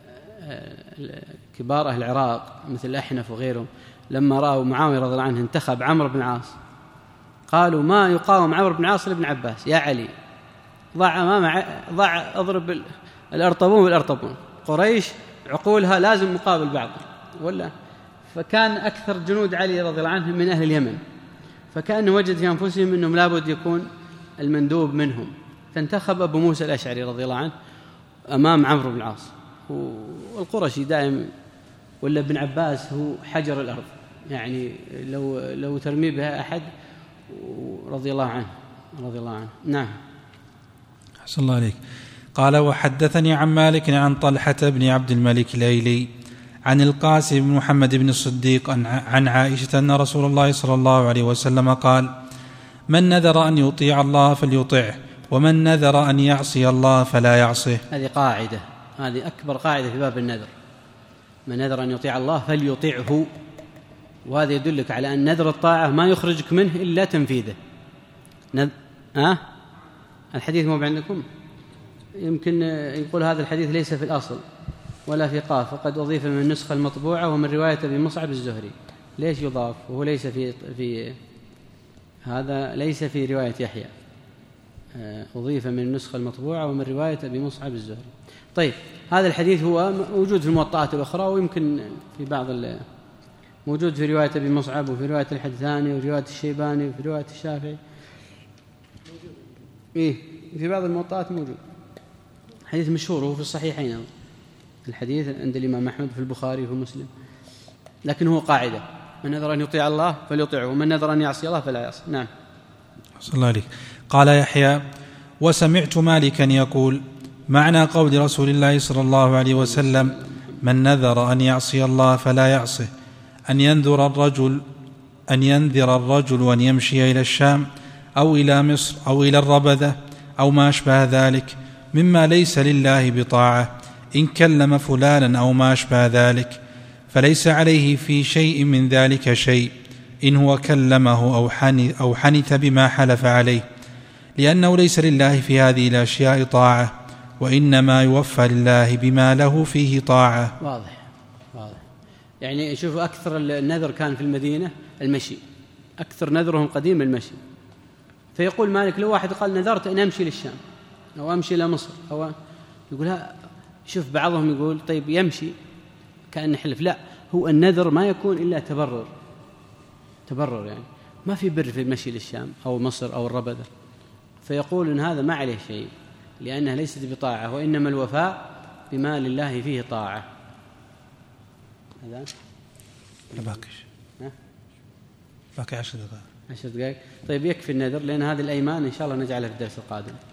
كبار أهل العراق مثل الأحنف وغيرهم لما رأوا معاوية رضي الله عنه انتخب عمرو بن العاص، قالوا: ما يقاوم عمرو بن العاص لابن عباس، يا علي ضع أمام ضع اضرب الأرطبون بالأرطبون، قريش عقولها لازم مقابل بعض ولا. فكان أكثر جنود علي رضي الله عنه من أهل اليمن، فكأنه وجد في أنفسهم أنهم لابد يكون المندوب منهم، فانتخب أبو موسى الأشعري رضي الله عنه أمام عمرو بن العاص. والقرشي دائم، ولا ابن عباس هو حجر الأرض، يعني لو لو ترمي بها أحد رضي الله عنه رضي الله عنه. نعم. أحسن الله عليك. قال: وحدثني عن مالك عن طلحة بن عبد الملك الأيلي عن القاسم بن محمد بن الصديق عن عائشة أن رسول الله صلى الله عليه وسلم قال: من نذر أن يطيع الله فليطعه، ومن نذر أن يعصي الله فلا يعصيه. هذه قاعدة، هذه أكبر قاعدة في باب النذر. من نذر أن يطيع الله فليطيعه، وهذا يدلك على أن نذر الطاعة ما يخرجك منه إلا تنفيذه. نذ... أه؟ الحديث مو عندكم؟ يمكن يقول هذا الحديث ليس في الأصل ولا في قاف، وقد أضيف من النسخة المطبوعة ومن رواية أبي مصعب الزهري. ليش يضاف وهو ليس في في هذا ليس في رواية يحيى، أضيف من النسخة المطبوعة ومن رواية أبي مصعب الزهري. طيب هذا الحديث هو موجود في الموطئات الأخرى، ويمكن في بعض موجود في رواية أبي مصعب وفي رواية الحدثاني وفي رواية الشيباني وفي رواية الشافعي. إيه في بعض الموطئات موجود، حديث مشهور وهو في الصحيحين، الحديث عند الإمام أحمد في البخاري وفي مسلم، لكن هو قاعدة: من نذر أن يطيع الله فليطيعه، ومن نذر أن يعصي الله فلا يعصي. نعم. صلى الله عليك. قال يحيى: وسمعت مالكا يقول: معنى قول رسول الله صلى الله عليه وسلم: من نذر أن يعصي الله فلا يعصه، أن ينذر الرجل أن ينذر الرجل أن يمشي إلى الشام أو إلى مصر أو إلى الربذة أو ما أشبه ذلك مما ليس لله بطاعة، إن كلم فلانا أو ما أشبه ذلك، فليس عليه في شيء من ذلك شيء إن هو كلمه أو حنث, أو حنث بما حلف عليه، لأنه ليس لله في هذه الأشياء طاعة، وإنما يوفى لله بما له فيه طاعة. واضح واضح. يعني شوفوا، أكثر النذر كان في المدينة المشي، أكثر نذرهم قديم المشي. فيقول مالك: لو واحد قال نذرت أن أمشي للشام أو أمشي إلى مصر، أو يقول ها، شوف بعضهم يقول طيب يمشي كأن حلف، لا، هو النذر ما يكون إلا تبرر، تبرر يعني ما في بر في المشي للشام أو مصر أو الربذة، فيقول إن هذا ما عليه شيء لأنها ليست بطاعة، وإنما الوفاء بما لله فيه طاعة. هذا باقيش باقي عشر دقائق. عشر دقائق. طيب يكفي النذر، لأن هذه الأيمان إن شاء الله نجعلها في الدرس القادم.